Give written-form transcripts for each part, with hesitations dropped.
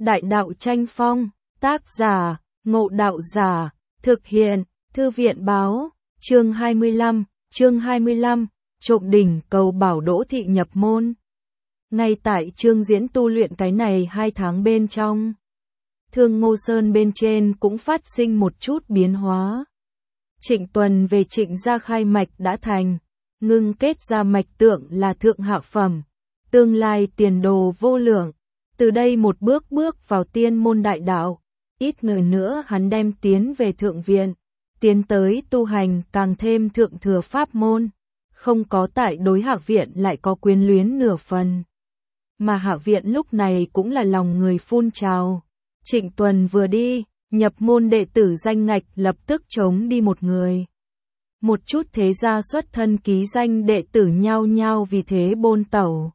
Đại đạo tranh phong, tác giả, Ngộ Đạo Giả, thực hiện, Thư viện báo, chương 25, trộm đỉnh cầu bảo Đỗ Thị nhập môn. Ngay tại Trương Diễn tu luyện cái này 2 tháng bên trong, Thương Ngô Sơn bên trên cũng phát sinh một chút biến hóa. Trịnh Tuần về Trịnh gia khai mạch đã thành, ngưng kết ra mạch tượng là thượng hạ phẩm, tương lai tiền đồ vô lượng. Từ đây một bước vào tiên môn đại đạo, ít người nữa hắn đem tiến về thượng viện, tiến tới tu hành càng thêm thượng thừa pháp môn, không có tại đối Hạc viện lại có quyến luyến nửa phần. Mà Hạc viện lúc này cũng là lòng người phun trào. Trịnh Tuần vừa đi, nhập môn đệ tử danh ngạch lập tức trống đi một người. Một chút thế gia xuất thân ký danh đệ tử nhao nhao vì thế bôn tẩu.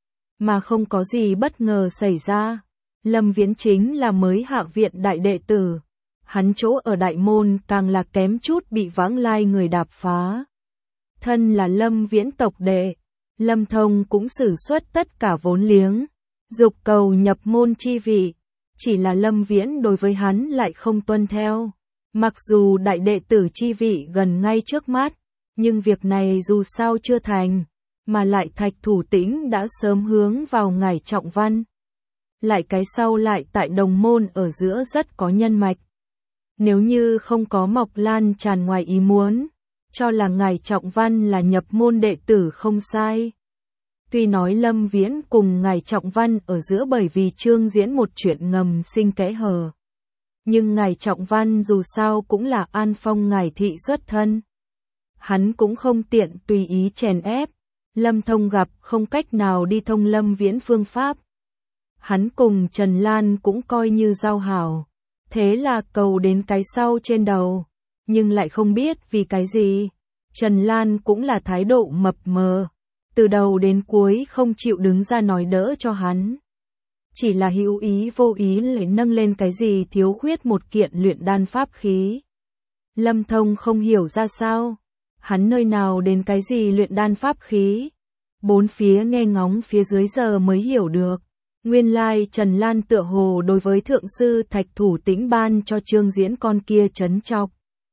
Mà không có gì bất ngờ xảy ra. Lâm Viễn chính là mới Hạc viện đại đệ tử. Hắn chỗ ở đại môn càng là kém chút bị vãng lai người đạp phá. Thân là Lâm Viễn tộc đệ, Lâm Thông cũng sử xuất tất cả vốn liếng, dục cầu nhập môn chi vị. Chỉ là Lâm Viễn đối với hắn lại không tuân theo. Mặc dù đại đệ tử chi vị gần ngay trước mắt, nhưng việc này dù sao chưa thành, mà lại Thạch Thủ Tĩnh đã sớm hướng vào ngài Trọng Văn. Lại cái sau lại tại đồng môn ở giữa rất có nhân mạch. Nếu như không có Mộc Lan tràn ngoài ý muốn, cho là ngài Trọng Văn là nhập môn đệ tử không sai. Tuy nói Lâm Viễn cùng ngài Trọng Văn ở giữa bởi vì Trương Diễn một chuyện ngầm sinh kẽ hở. Nhưng ngài Trọng Văn dù sao cũng là An Phong ngài thị xuất thân. Hắn cũng không tiện tùy ý chèn ép. Lâm Thông gặp không cách nào đi thông Lâm Viễn phương pháp. Hắn cùng Trần Lan cũng coi như giao hảo. Thế là cầu đến cái sau trên đầu. Nhưng lại không biết vì cái gì. Trần Lan cũng là thái độ mập mờ. Từ đầu đến cuối không chịu đứng ra nói đỡ cho hắn. Chỉ là hữu ý vô ý lại nâng lên cái gì thiếu khuyết một kiện luyện đan pháp khí. Lâm Thông không hiểu ra sao. Hắn nơi nào đến cái gì luyện đan pháp khí. Bốn phía nghe ngóng phía dưới giờ mới hiểu được. Nguyên lai Trần Lan tựa hồ đối với thượng sư Thạch Thủ Tĩnh ban cho Trương Diễn con kia trấn chọc.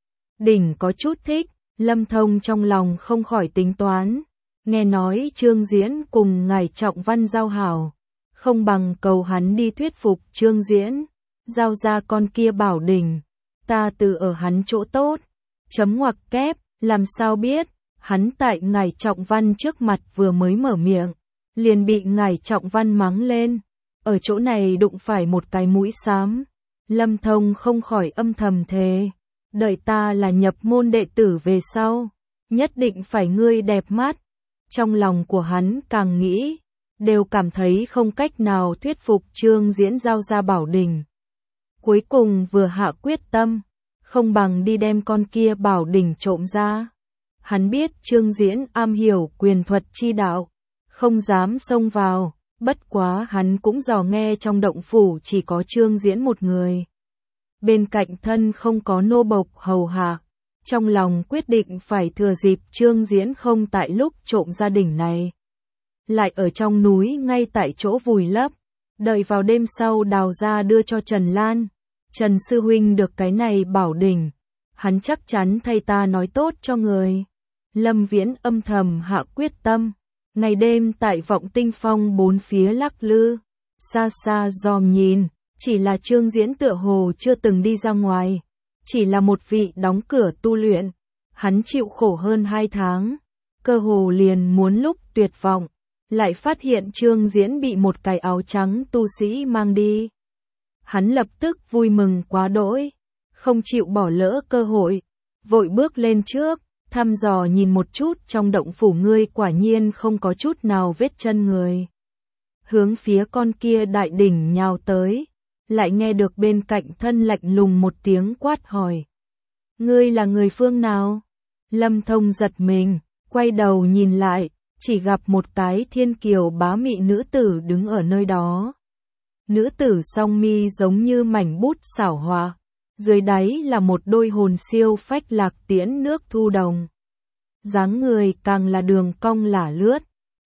Đỉnh có chút thích, Lâm Thông trong lòng không khỏi tính toán. Nghe nói Trương Diễn cùng ngài Trọng Văn giao hảo. Không bằng cầu hắn đi thuyết phục Trương Diễn. Giao ra con kia bảo đỉnh. Ta từ ở hắn chỗ tốt. Chấm ngoặc kép, làm sao biết. Hắn tại ngài Trọng Văn trước mặt vừa mới mở miệng. Liền bị ngài Trọng Văn mắng lên. Ở chỗ này đụng phải một cái mũi xám. Lâm Thông không khỏi âm thầm thề. Đợi ta là nhập môn đệ tử về sau. Nhất định phải ngươi đẹp mắt. Trong lòng của hắn càng nghĩ. Đều cảm thấy không cách nào thuyết phục Trương Diễn giao ra bảo đỉnh. Cuối cùng vừa hạ quyết tâm. Không bằng đi đem con kia bảo đỉnh trộm ra. Hắn biết Trương Diễn am hiểu quyền thuật chi đạo. Không dám xông vào. Bất quá hắn cũng dò nghe trong động phủ chỉ có Trương Diễn một người. Bên cạnh thân không có nô bộc hầu hạ. Trong lòng quyết định phải thừa dịp Trương Diễn không tại lúc trộm gia đỉnh này. Lại ở trong núi ngay tại chỗ vùi lấp. Đợi vào đêm sau đào ra đưa cho Trần Lan. Trần sư huynh được cái này bảo đỉnh. Hắn chắc chắn thay ta nói tốt cho người. Lâm Viễn âm thầm hạ quyết tâm. Ngày đêm tại Vọng Tinh Phong bốn phía lắc lư. Xa xa dòm nhìn. Chỉ là Trương Diễn tựa hồ chưa từng đi ra ngoài. Chỉ là một vị đóng cửa tu luyện. Hắn chịu khổ hơn 2 tháng. Cơ hồ liền muốn lúc tuyệt vọng. Lại phát hiện Trương Diễn bị một cái áo trắng tu sĩ mang đi. Hắn lập tức vui mừng quá đỗi. Không chịu bỏ lỡ cơ hội. Vội bước lên trước. Thăm dò nhìn một chút trong động phủ ngươi quả nhiên không có chút nào vết chân người. Hướng phía con kia đại đỉnh nhào tới. Lại nghe được bên cạnh thân lạnh lùng một tiếng quát hỏi. Ngươi là người phương nào? Lâm Thông giật mình, quay đầu nhìn lại, chỉ gặp một cái thiên kiều bá mị nữ tử đứng ở nơi đó. Nữ tử song mi giống như mảnh bút xảo hòa, dưới đáy là một đôi hồn siêu phách lạc tiễn nước thu đồng. Dáng người càng là đường cong lả lướt,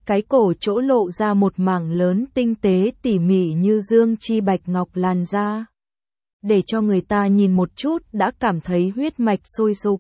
cái cổ chỗ lộ ra một mảng lớn tinh tế tỉ mỉ như dương chi bạch ngọc làn da. Để cho người ta nhìn một chút đã cảm thấy huyết mạch sôi sục.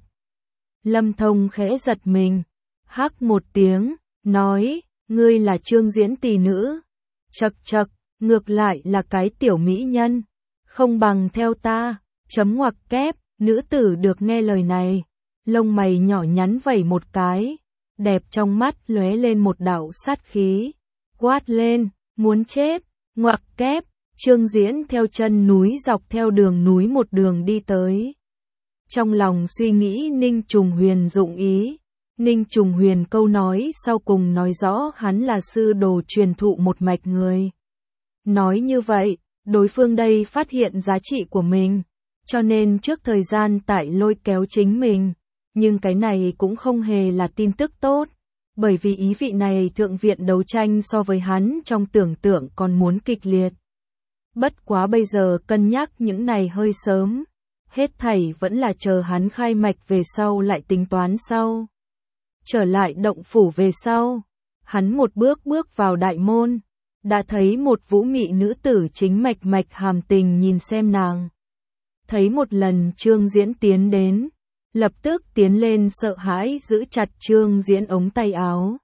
Lâm Thông khẽ giật mình, hắc một tiếng, nói, ngươi là Trương Diễn tỷ nữ. Chậc chậc, ngược lại là cái tiểu mỹ nhân, không bằng theo ta, chấm ngoặc kép, nữ tử được nghe lời này, lông mày nhỏ nhắn vẩy một cái, đẹp trong mắt lóe lên một đạo sát khí, quát lên, muốn chết, ngoặc kép, Trương Diễn theo chân núi dọc theo đường núi một đường đi tới. Trong lòng suy nghĩ Ninh Trùng Huyền dụng ý, Ninh Trùng Huyền câu nói sau cùng nói rõ hắn là sư đồ truyền thụ một mạch người. Nói như vậy, đối phương đây phát hiện giá trị của mình, cho nên trước thời gian tại lôi kéo chính mình, nhưng cái này cũng không hề là tin tức tốt, bởi vì ý vị này thượng viện đấu tranh so với hắn trong tưởng tượng còn muốn kịch liệt. Bất quá bây giờ cân nhắc những này hơi sớm, hết thảy vẫn là chờ hắn khai mạch về sau lại tính toán sau. Trở lại động phủ về sau, hắn một bước bước vào đại môn, đã thấy một vũ mị nữ tử chính mạch mạch hàm tình nhìn xem nàng. Thấy một lần Trương Diễn tiến đến, lập tức tiến lên sợ hãi giữ chặt Trương Diễn ống tay áo.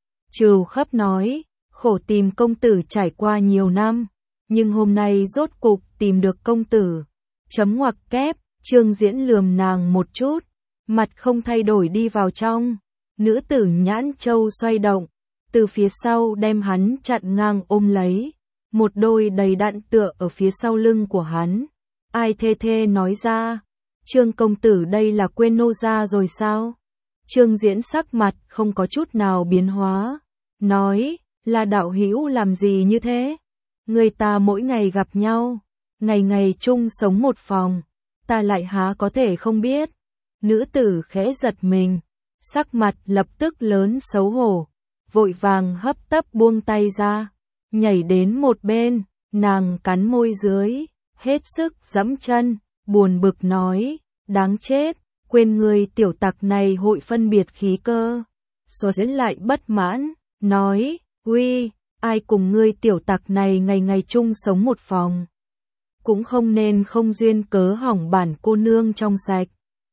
Trừ khắp nói, khổ tìm công tử trải qua nhiều năm, nhưng hôm nay rốt cục tìm được công tử. Chấm ngoặc kép, Trương Diễn lườm nàng một chút, mặt không thay đổi đi vào trong. Nữ tử nhãn châu xoay động, từ phía sau đem hắn chặn ngang ôm lấy, một đôi đầy đặn tựa ở phía sau lưng của hắn. Ai thê thê nói ra, Trương công tử đây là quên nô gia rồi sao? Trương Diễn sắc mặt không có chút nào biến hóa, nói, là đạo hữu làm gì như thế? Người ta mỗi ngày gặp nhau, ngày ngày chung sống một phòng, ta lại há có thể không biết. Nữ tử khẽ giật mình, sắc mặt lập tức lớn xấu hổ, vội vàng hấp tấp buông tay ra, nhảy đến một bên, nàng cắn môi dưới, hết sức giẫm chân, buồn bực nói, đáng chết, quên người tiểu tặc này hội phân biệt khí cơ. Số Diễn lại bất mãn, nói, uy, ai cùng ngươi tiểu tặc này ngày ngày chung sống một phòng. Cũng không nên không duyên cớ hỏng bản cô nương trong sạch.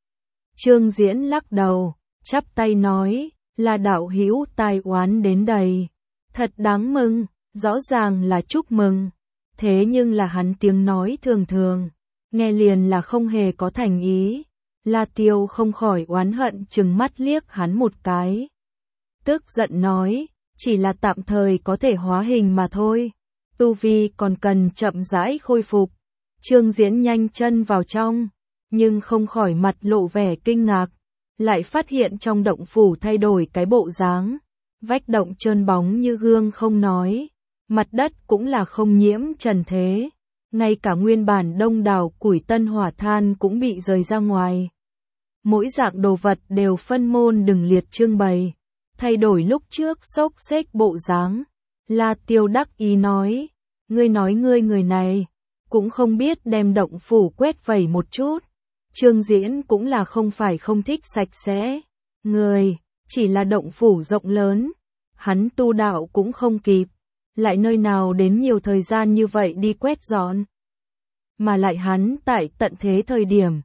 Trương Diễn lắc đầu, chắp tay nói, là đạo hữu tai oán đến đầy. Thật đáng mừng, rõ ràng là chúc mừng. Thế nhưng là hắn tiếng nói thường thường, nghe liền là không hề có thành ý. La Tiêu không khỏi oán hận trừng mắt liếc hắn một cái. Tức giận nói, chỉ là tạm thời có thể hóa hình mà thôi. Tu vi còn cần chậm rãi khôi phục. Trương Diễn nhanh chân vào trong, nhưng không khỏi mặt lộ vẻ kinh ngạc. Lại phát hiện trong động phủ thay đổi cái bộ dáng. Vách động trơn bóng như gương không nói. Mặt đất cũng là không nhiễm trần thế. Ngay cả nguyên bản đông đảo củi tân hỏa than cũng bị rời ra ngoài. Mỗi dạng đồ vật đều phân môn đừng liệt trưng bày. Thay đổi lúc trước xốc xếch bộ dáng. La Tiêu đắc ý nói. Ngươi nói ngươi người này, cũng không biết đem động phủ quét vẩy một chút. Trương Diễn cũng là không phải không thích sạch sẽ. Người, chỉ là động phủ rộng lớn. Hắn tu đạo cũng không kịp. Lại nơi nào đến nhiều thời gian như vậy đi quét dọn. Mà lại hắn tại tận thế thời điểm,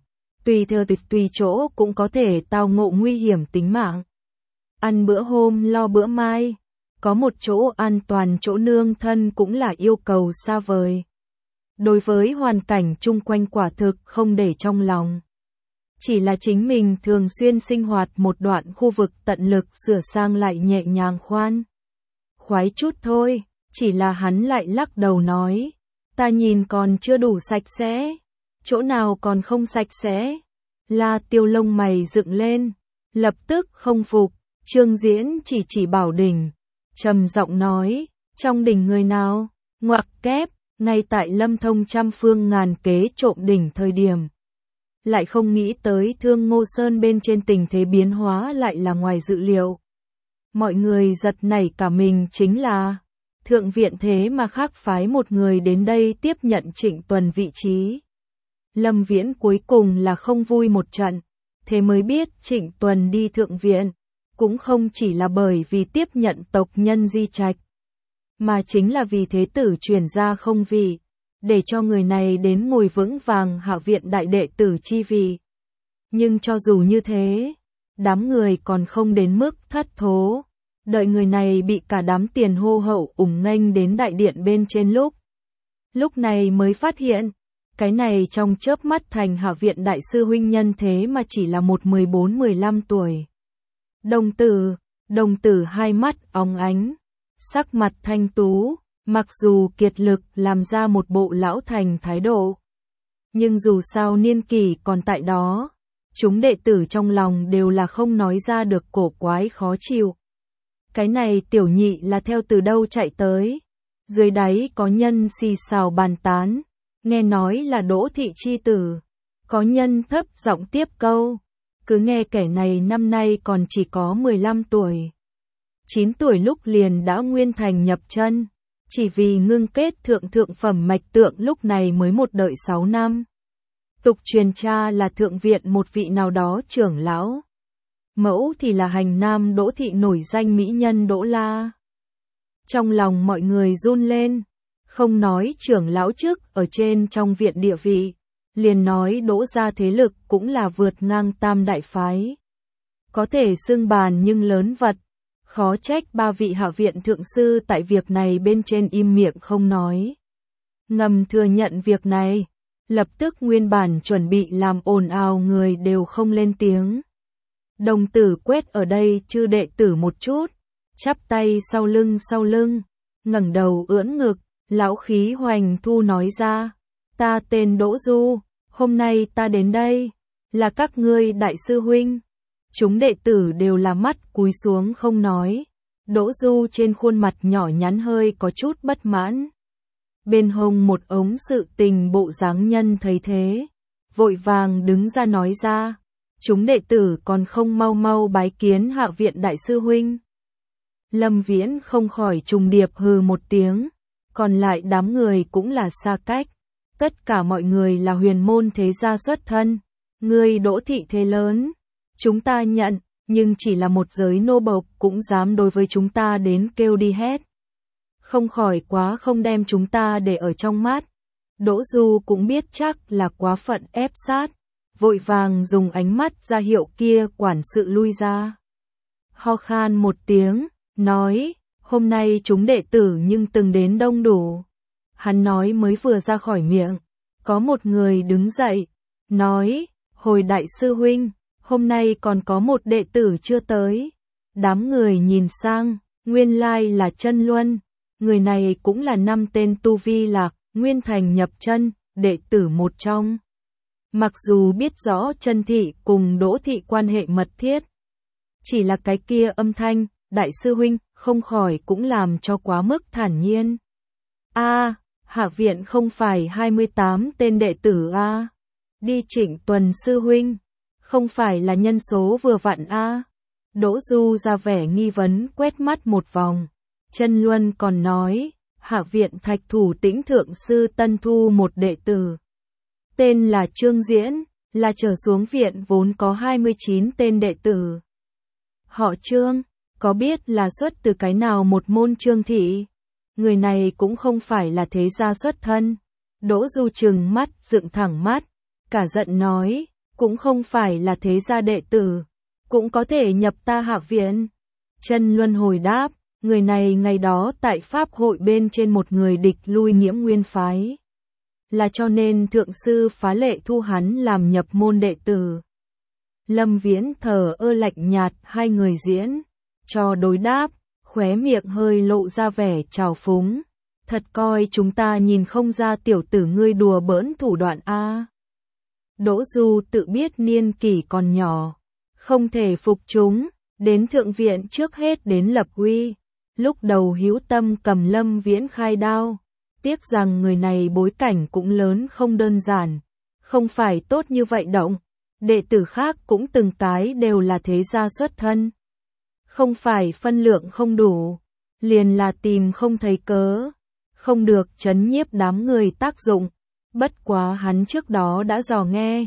tùy chỗ cũng có thể tao ngộ nguy hiểm tính mạng. Ăn bữa hôm lo bữa mai, có một chỗ an toàn chỗ nương thân cũng là yêu cầu xa vời. Đối với hoàn cảnh chung quanh quả thực không để trong lòng. Chỉ là chính mình thường xuyên sinh hoạt một đoạn khu vực tận lực sửa sang lại nhẹ nhàng khoan khoái chút thôi, chỉ là hắn lại lắc đầu nói, ta nhìn còn chưa đủ sạch sẽ, chỗ nào còn không sạch sẽ. La Tiêu lông mày dựng lên, lập tức không phục, Trương Diễn chỉ bảo đỉnh, trầm giọng nói, trong đỉnh người nào, ngoặc kép, ngay tại Lâm Thông trăm phương ngàn kế trộm đỉnh thời điểm. Lại không nghĩ tới Thương Ngô Sơn bên trên tình thế biến hóa lại là ngoài dự liệu. Mọi người giật nảy cả mình chính là, thượng viện thế mà khác phái một người đến đây tiếp nhận Trịnh Tuần vị trí. Lâm Viễn cuối cùng là không vui một trận, thế mới biết Trịnh Tuần đi thượng viện, cũng không chỉ là bởi vì tiếp nhận tộc nhân di trạch, mà chính là vì thế tử chuyển ra không vị, để cho người này đến ngồi vững vàng Hạ viện đại đệ tử chi vị. Nhưng cho dù như thế, đám người còn không đến mức thất thố, đợi người này bị cả đám tiền hô hậu ủng nghênh đến đại điện bên trên lúc này mới phát hiện, cái này trong chớp mắt thành Hạ viện đại sư huynh nhân thế mà chỉ là một 14-15 tuổi. Đồng tử hai mắt óng ánh, sắc mặt thanh tú, mặc dù kiệt lực làm ra một bộ lão thành thái độ, nhưng dù sao niên kỷ còn tại đó, chúng đệ tử trong lòng đều là không nói ra được cổ quái khó chịu. Cái này tiểu nhị là theo từ đâu chạy tới? Dưới đáy có nhân xì xào bàn tán, nghe nói là Đỗ thị chi tử, có nhân thấp giọng tiếp câu, cứ nghe kẻ này năm nay còn chỉ có 15 tuổi. 9 tuổi lúc liền đã nguyên thành nhập chân, chỉ vì ngưng kết thượng phẩm mạch tượng lúc này mới một đợi 6 năm. Tục truyền cha là thượng viện một vị nào đó trưởng lão. Mẫu thì là hành nam Đỗ thị nổi danh mỹ nhân Đỗ La. Trong lòng mọi người run lên, không nói trưởng lão trước ở trên trong viện địa vị, liền nói Đỗ gia thế lực cũng là vượt ngang tam đại phái. Có thể xưng bàn nhưng lớn vật, khó trách ba vị hạ viện thượng sư tại việc này bên trên im miệng không nói. Ngầm thừa nhận việc này, lập tức nguyên bản chuẩn bị làm ồn ào người đều không lên tiếng. Đồng tử quét ở đây chư đệ tử một chút, chắp tay sau lưng, ngẩng đầu ưỡn ngực, lão khí hoành thu nói ra, ta tên Đỗ Du, hôm nay ta đến đây, là các ngươi đại sư huynh. Chúng đệ tử đều là mắt cúi xuống không nói, Đỗ Du trên khuôn mặt nhỏ nhắn hơi có chút bất mãn. Bên hông một ống sự tình bộ dáng nhân thấy thế, vội vàng đứng ra nói ra, chúng đệ tử còn không mau mau bái kiến Hạ viện đại sư huynh. Lâm Viễn không khỏi trùng điệp hừ một tiếng, còn lại đám người cũng là xa cách, tất cả mọi người là huyền môn thế gia xuất thân, ngươi Đỗ thị thế lớn, chúng ta nhận, nhưng chỉ là một giới nô bộc cũng dám đối với chúng ta đến kêu đi hét. Không khỏi quá không đem chúng ta để ở trong mắt. Đỗ Du cũng biết chắc là quá phận ép sát, vội vàng dùng ánh mắt ra hiệu kia quản sự lui ra. Ho khan một tiếng, nói, hôm nay chúng đệ tử nhưng từng đến đông đủ. Hắn nói mới vừa ra khỏi miệng, có một người đứng dậy, nói, hồi đại sư huynh, hôm nay còn có một đệ tử chưa tới. Đám người nhìn sang, nguyên lai là Chân Luân, người này cũng là 5 tên tu vi lạc, nguyên thành nhập chân, đệ tử một trong. Mặc dù biết rõ Chân thị cùng Đỗ thị quan hệ mật thiết, chỉ là cái kia âm thanh, đại sư huynh, không khỏi cũng làm cho quá mức thản nhiên. Hạ viện không phải 28 tên đệ tử đi Trịnh Tuần sư huynh, không phải là nhân số vừa vặn Đỗ Du ra vẻ nghi vấn quét mắt một vòng. Chân Luân còn nói, Hạ viện Thạch Thủ Tĩnh thượng sư tân thu một đệ tử, tên là Trương Diễn, là trở xuống viện vốn có 29 tên đệ tử. Họ Trương, có biết là xuất từ cái nào một môn Trương thị? Người này cũng không phải là thế gia xuất thân. Đỗ Du trừng mắt dựng thẳng mắt, cả giận nói, cũng không phải là thế gia đệ tử, cũng có thể nhập ta Hạ viện. Chân Luân hồi đáp, người này ngày đó tại Pháp hội bên trên một người địch lui Nghiễm Nguyên phái, là cho nên thượng sư phá lệ thu hắn làm nhập môn đệ tử. Lâm Viễn thờ ơ lạnh nhạt hai người diễn, cho đối đáp, khóe miệng hơi lộ ra vẻ trào phúng. Thật coi chúng ta nhìn không ra tiểu tử ngươi đùa bỡn thủ đoạn Đỗ Du tự biết niên kỷ còn nhỏ, không thể phục chúng, đến thượng viện trước hết đến lập uy. Lúc đầu hữu tâm cầm Lâm Viễn khai đao, tiếc rằng người này bối cảnh cũng lớn không đơn giản, không phải tốt như vậy động. Đệ tử khác cũng từng cái đều là thế gia xuất thân. Không phải phân lượng không đủ, liền là tìm không thấy cớ, không được trấn nhiếp đám người tác dụng. Bất quá hắn trước đó đã dò nghe,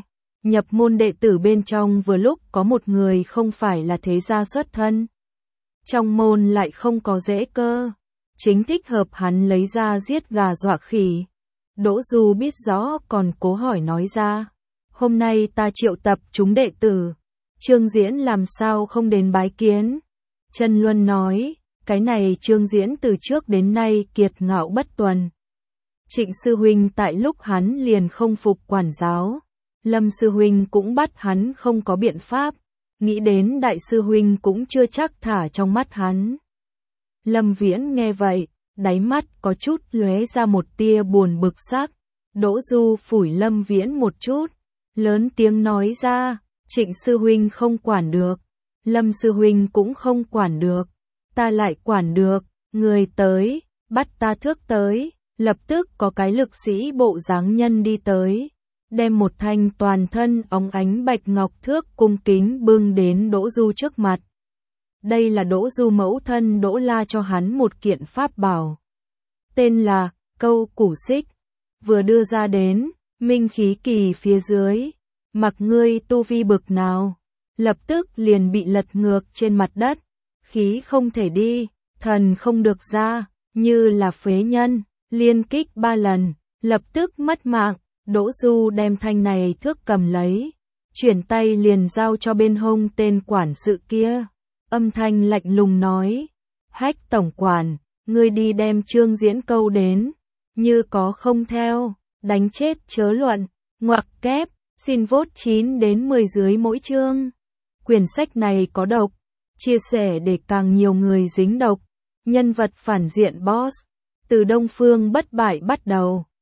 nhập môn đệ tử bên trong vừa lúc có một người không phải là thế gia xuất thân. Trong môn lại không có dễ cơ, chính thích hợp hắn lấy ra giết gà dọa khỉ. Đỗ Du biết rõ còn cố hỏi nói ra, hôm nay ta triệu tập chúng đệ tử, Trương Diễn làm sao không đến bái kiến. Trần Luân nói, cái này Trương Diễn từ trước đến nay kiệt ngạo bất tuần. Trịnh sư huynh tại lúc hắn liền không phục quản giáo, Lâm sư huynh cũng bắt hắn không có biện pháp, nghĩ đến đại sư huynh cũng chưa chắc thả trong mắt hắn. Lâm Viễn nghe vậy, đáy mắt có chút lóe ra một tia buồn bực sắc. Đỗ Du phủi Lâm Viễn một chút, lớn tiếng nói ra, Trịnh sư huynh không quản được, Lâm sư huynh cũng không quản được, ta lại quản được, người tới, bắt ta thước tới. Lập tức có cái lực sĩ bộ dáng nhân đi tới, đem một thanh toàn thân óng ánh bạch ngọc thước cung kính bưng đến Đỗ Du trước mặt. Đây là Đỗ Du mẫu thân Đỗ La cho hắn một kiện pháp bảo, tên là Câu Củ Xích, vừa đưa ra đến, minh khí kỳ phía dưới, mặc ngươi tu vi bực nào, lập tức liền bị lật ngược trên mặt đất, khí không thể đi, thần không được ra, như là phế nhân. Liên kích 3 lần, lập tức mất mạng. Đỗ Du đem thanh này thước cầm lấy, chuyển tay liền giao cho bên hông tên quản sự kia. Âm thanh lạnh lùng nói, Hách tổng quản, ngươi đi đem Trương Diễn câu đến, như có không theo, đánh chết chớ luận, ngoặc kép, xin vote 9 đến 10 dưới mỗi chương. Quyển sách này có độc, chia sẻ để càng nhiều người dính độc. Nhân vật phản diện boss từ Đông Phương bất bại bắt đầu.